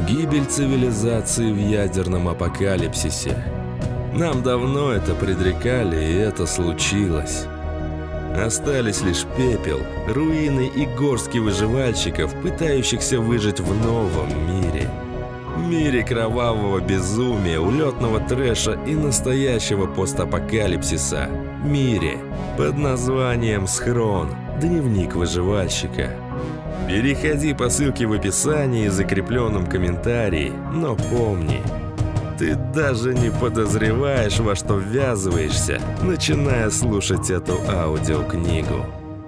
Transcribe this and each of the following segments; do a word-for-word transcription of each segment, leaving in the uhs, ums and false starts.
Гибель цивилизации в ядерном апокалипсисе. Нам давно это предрекали, и это случилось. Остались лишь пепел, руины и горстки выживальщиков, пытающихся выжить в новом мире. Мире кровавого безумия, улетного трэша и настоящего постапокалипсиса. Мире под названием «Схрон. Дневник выживальщика». Переходи по ссылке в описании и закрепленном комментарии, но помни, ты даже не подозреваешь, во что ввязываешься, начиная слушать эту аудиокнигу.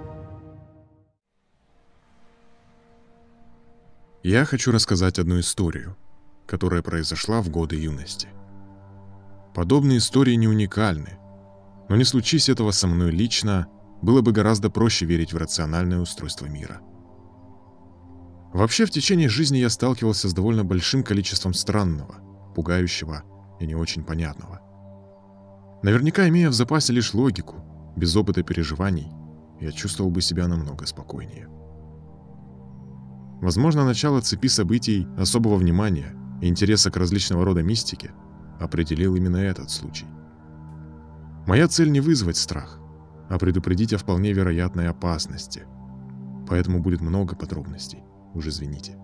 Я хочу рассказать одну историю, которая произошла в годы юности. Подобные истории не уникальны, но не случись этого со мной лично, было бы гораздо проще верить в рациональное устройство мира. Вообще, в течение жизни я сталкивался с довольно большим количеством странного, пугающего и не очень понятного. Наверняка, имея в запасе лишь логику, без опыта переживаний, я чувствовал бы себя намного спокойнее. Возможно, начало цепи событий особого внимания и интереса к различного рода мистике определил именно этот случай. Моя цель не вызвать страх, а предупредить о вполне вероятной опасности, поэтому будет много подробностей. Уж извините.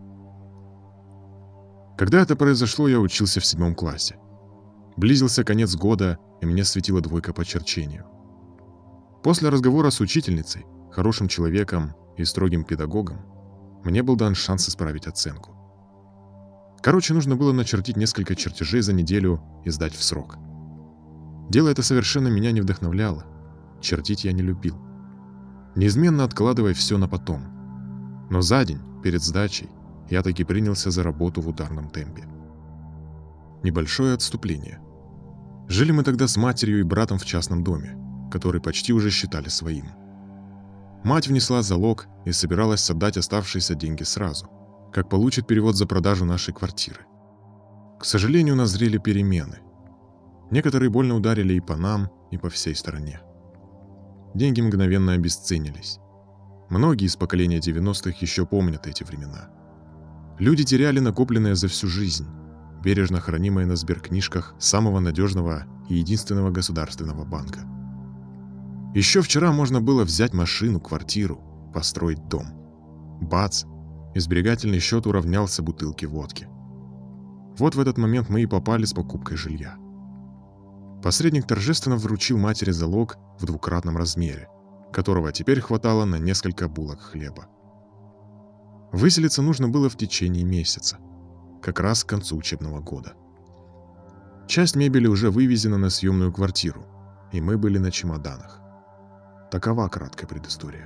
Когда это произошло, я учился в седьмом классе. Близился конец года, и мне светила двойка по черчению. После разговора с учительницей, хорошим человеком и строгим педагогом, мне был дан шанс исправить оценку. Короче, нужно было начертить несколько чертежей за неделю и сдать в срок. Дело это совершенно меня не вдохновляло. Чертить я не любил, неизменно откладывая все на потом. Но за день, перед сдачей, я таки принялся за работу в ударном темпе. Небольшое отступление. Жили мы тогда с матерью и братом в частном доме, который почти уже считали своим. Мать внесла залог и собиралась отдать оставшиеся деньги сразу, как получит перевод за продажу нашей квартиры. К сожалению, назрели перемены. Некоторые больно ударили и по нам, и по всей стране. Деньги мгновенно обесценились. Многие из поколения девяностых еще помнят эти времена. Люди теряли накопленное за всю жизнь, бережно хранимое на сберкнижках самого надежного и единственного государственного банка. Еще вчера можно было взять машину, квартиру, построить дом. Бац! И сберегательный счет уравнялся бутылке водки. Вот в этот момент мы и попали с покупкой жилья. Посредник торжественно вручил матери залог в двукратном размере, которого теперь хватало на несколько булок хлеба. Выселиться нужно было в течение месяца, как раз к концу учебного года. Часть мебели уже вывезена на съемную квартиру, и мы были на чемоданах. Такова краткая предыстория.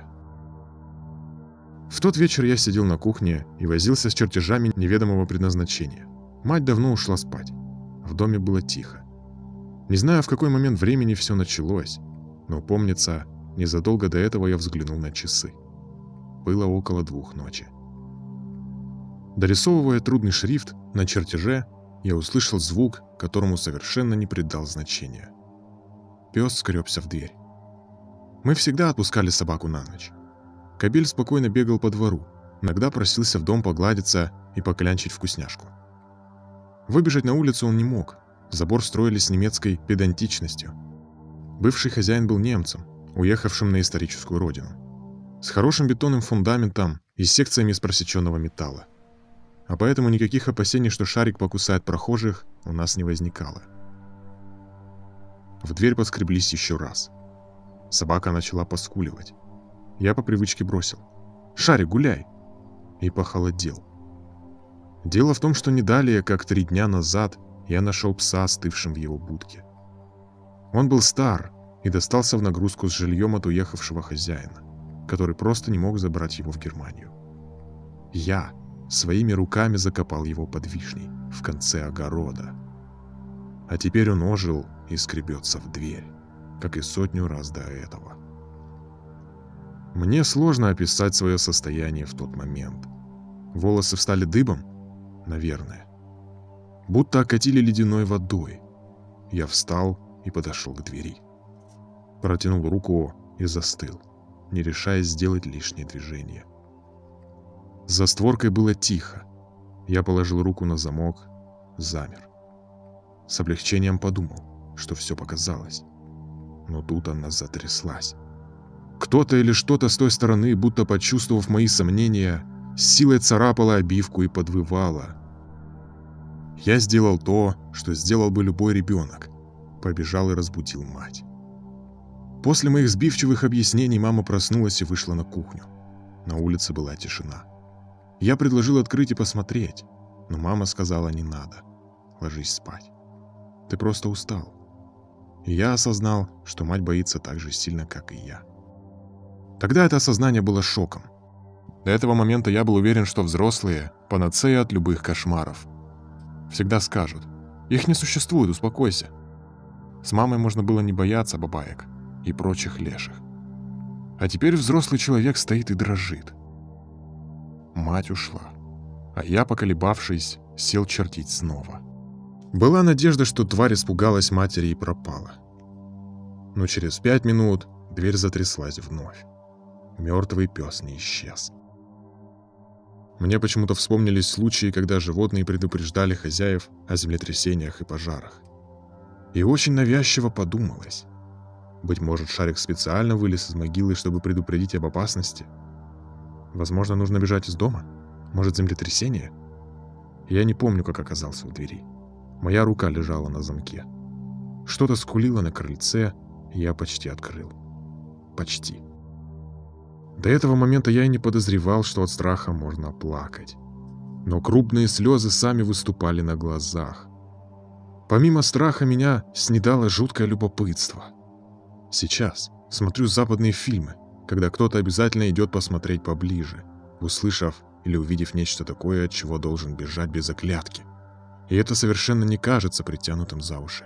В тот вечер я сидел на кухне и возился с чертежами неведомого предназначения. Мать давно ушла спать. В доме было тихо. Не знаю, в какой момент времени все началось, но, помнится, незадолго до этого я взглянул на часы. Было около двух ночи. Дорисовывая трудный шрифт на чертеже, я услышал звук, которому совершенно не придал значения. Пес скребся в дверь. Мы всегда отпускали собаку на ночь. Кобель спокойно бегал по двору, иногда просился в дом погладиться и поклянчить вкусняшку. Выбежать на улицу он не мог, забор строили с немецкой педантичностью. Бывший хозяин был немцем, уехавшим на историческую родину, с хорошим бетонным фундаментом и секциями из просеченного металла. А поэтому никаких опасений, что шарик покусает прохожих, у нас не возникало. В дверь поскреблись еще раз. Собака начала поскуливать. Я по привычке бросил: «Шарик, гуляй!» и похолодел. Дело в том, что не далее, как три дня назад, я нашел пса, остывшим в его будке. Он был стар и достался в нагрузку с жильем от уехавшего хозяина, который просто не мог забрать его в Германию. Я своими руками закопал его под вишней в конце огорода. А теперь он ожил и скребется в дверь, как и сотню раз до этого. Мне сложно описать свое состояние в тот момент. Волосы встали дыбом? Наверное. Будто окатили ледяной водой. Я встал и подошел к двери. Протянул руку и застыл, не решаясь сделать лишнее движение. За створкой было тихо. Я положил руку на замок, замер. С облегчением подумал, что все показалось. Но тут она затряслась. Кто-то или что-то с той стороны, будто почувствовав мои сомнения, с силой царапало обивку и подвывало. Я сделал то, что сделал бы любой ребенок. Побежал и разбудил мать. После моих сбивчивых объяснений мама проснулась и вышла на кухню. На улице была тишина. Я предложил открыть и посмотреть, но мама сказала: не надо, ложись спать. Ты просто устал. И я осознал, что мать боится так же сильно, как и я. Тогда это осознание было шоком. До этого момента я был уверен, что взрослые – панацея от любых кошмаров. Всегда скажут: их не существует, успокойся. С мамой можно было не бояться бабаек и прочих леших. А теперь взрослый человек стоит и дрожит. Мать ушла, а я, поколебавшись, сел чертить снова. Была надежда, что тварь испугалась матери и пропала. Но через пять минут дверь затряслась вновь. Мертвый пес не исчез. Мне почему-то вспомнились случаи, когда животные предупреждали хозяев о землетрясениях и пожарах. И очень навязчиво подумалось. Быть может, Шарик специально вылез из могилы, чтобы предупредить об опасности? Возможно, нужно бежать из дома? Может, землетрясение? Я не помню, как оказался у двери. Моя рука лежала на замке. Что-то скулило на крыльце, и я почти открыл. Почти. До этого момента я и не подозревал, что от страха можно плакать. Но крупные слезы сами выступали на глазах. Помимо страха меня снедало жуткое любопытство. Сейчас смотрю западные фильмы, когда кто-то обязательно идет посмотреть поближе, услышав или увидев нечто такое, от чего должен бежать без оглядки. И это совершенно не кажется притянутым за уши.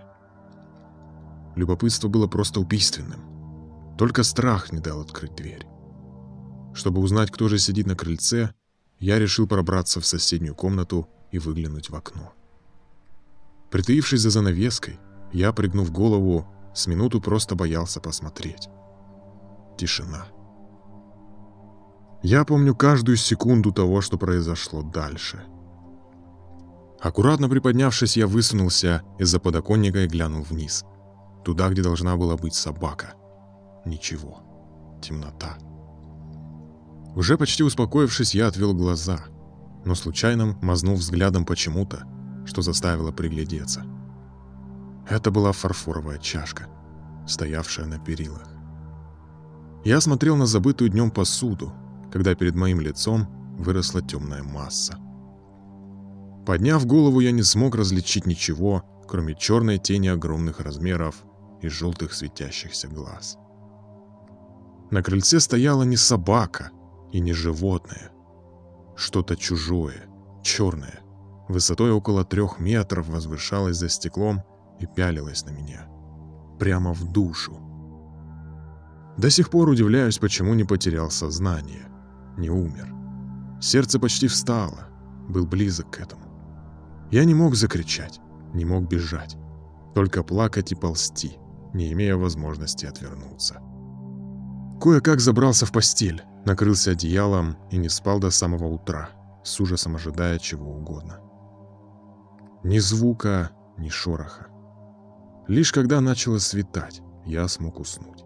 Любопытство было просто убийственным. Только страх не дал открыть дверь. Чтобы узнать, кто же сидит на крыльце, я решил пробраться в соседнюю комнату и выглянуть в окно. Притаившись за занавеской, я, пригнув голову, с минуту просто боялся посмотреть. Тишина. Я помню каждую секунду того, что произошло дальше. Аккуратно приподнявшись, я высунулся из-за подоконника и глянул вниз. Туда, где должна была быть собака. Ничего. Темнота. Уже почти успокоившись, я отвел глаза, но случайно мазнул взглядом почему-то, что заставило приглядеться. Это была фарфоровая чашка, стоявшая на перилах. Я смотрел на забытую днем посуду, когда перед моим лицом выросла темная масса. Подняв голову, я не смог различить ничего, кроме черной тени огромных размеров и желтых светящихся глаз. На крыльце стояла не собака и не животное. Что-то чужое, черное, высотой около трех метров возвышалось за стеклом и пялилось на меня. Прямо в душу. До сих пор удивляюсь, почему не потерял сознание, не умер. Сердце почти встало, был близок к этому. Я не мог закричать, не мог бежать, только плакать и ползти, не имея возможности отвернуться. Кое-как забрался в постель, накрылся одеялом и не спал до самого утра, с ужасом ожидая чего угодно. Ни звука, ни шороха. Лишь когда начало светать, я смог уснуть.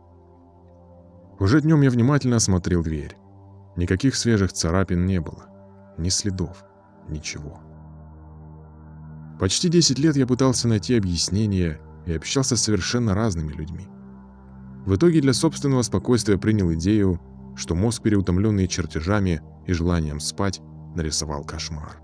Уже днем я внимательно осмотрел дверь. Никаких свежих царапин не было, ни следов, ничего. Почти десять лет я пытался найти объяснение и общался с совершенно разными людьми. В итоге для собственного спокойствия принял идею, что мозг, переутомленный чертежами и желанием спать, нарисовал кошмар.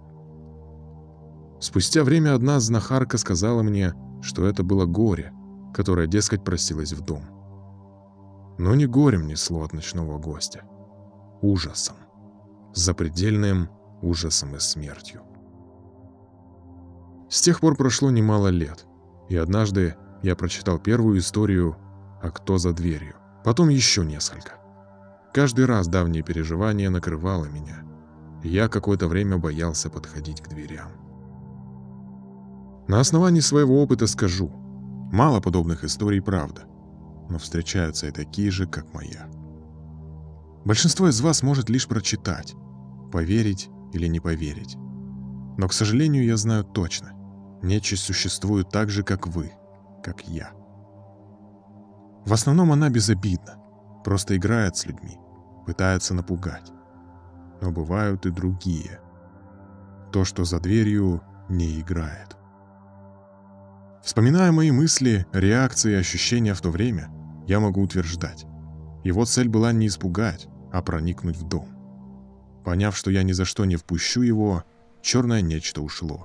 Спустя время одна знахарка сказала мне, что это было горе, которое, дескать, просилось в дом. Но не горем несло от ночного гостя. Ужасом. Запредельным ужасом и смертью. С тех пор прошло немало лет, и однажды я прочитал первую историю «А кто за дверью?», потом еще несколько. Каждый раз давнее переживание накрывало меня, и я какое-то время боялся подходить к дверям. На основании своего опыта скажу, мало подобных историй, правда, но встречаются и такие же, как моя. Большинство из вас может лишь прочитать, поверить или не поверить, Но, к сожалению, я знаю точно, нечисть существует так же, как вы, как я. В основном она безобидна, просто играет с людьми, пытается напугать. Но бывают и другие. То, что за дверью, не играет. Вспоминая мои мысли, реакции и ощущения в то время, я могу утверждать, его цель была не испугать, а проникнуть в дом. Поняв, что я ни за что не впущу его, черное нечто ушло.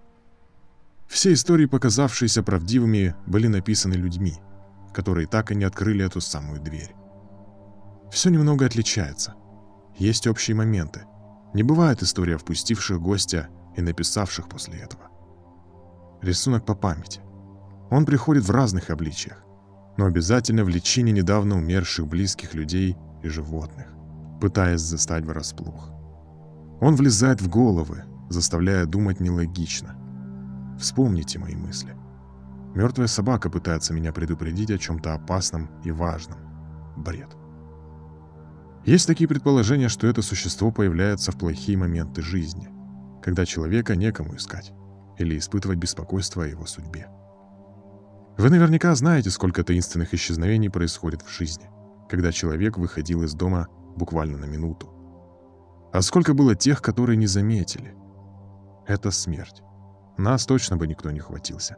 Все истории, показавшиеся правдивыми, были написаны людьми, которые так и не открыли эту самую дверь. Все немного отличается. Есть общие моменты. Не бывает история впустивших гостя и написавших после этого. Рисунок по памяти. Он приходит в разных обличиях, но обязательно в личине недавно умерших близких людей и животных, пытаясь застать врасплох. Он влезает в головы, заставляя думать нелогично. Вспомните мои мысли. Мертвая собака пытается меня предупредить о чем-то опасном и важном. Бред. Есть такие предположения, что это существо появляется в плохие моменты жизни, когда человека некому искать или испытывать беспокойство о его судьбе. Вы наверняка знаете, сколько таинственных исчезновений происходит в жизни, когда человек выходил из дома буквально на минуту. А сколько было тех, которые не заметили. Это смерть. Нас точно бы никто не хватился.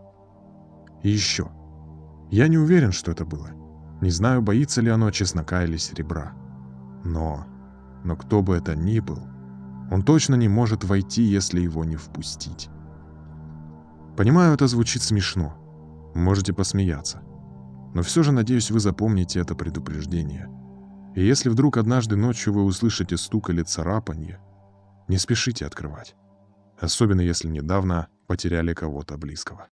И еще. Я не уверен, что это было. Не знаю, боится ли оно чеснока или серебра. Но... Но кто бы это ни был, он точно не может войти, если его не впустить. Понимаю, это звучит смешно. Можете посмеяться. Но все же, надеюсь, вы запомните это предупреждение. И если вдруг однажды ночью вы услышите стук или царапанье, не спешите открывать. Особенно если недавно потеряли кого-то близкого.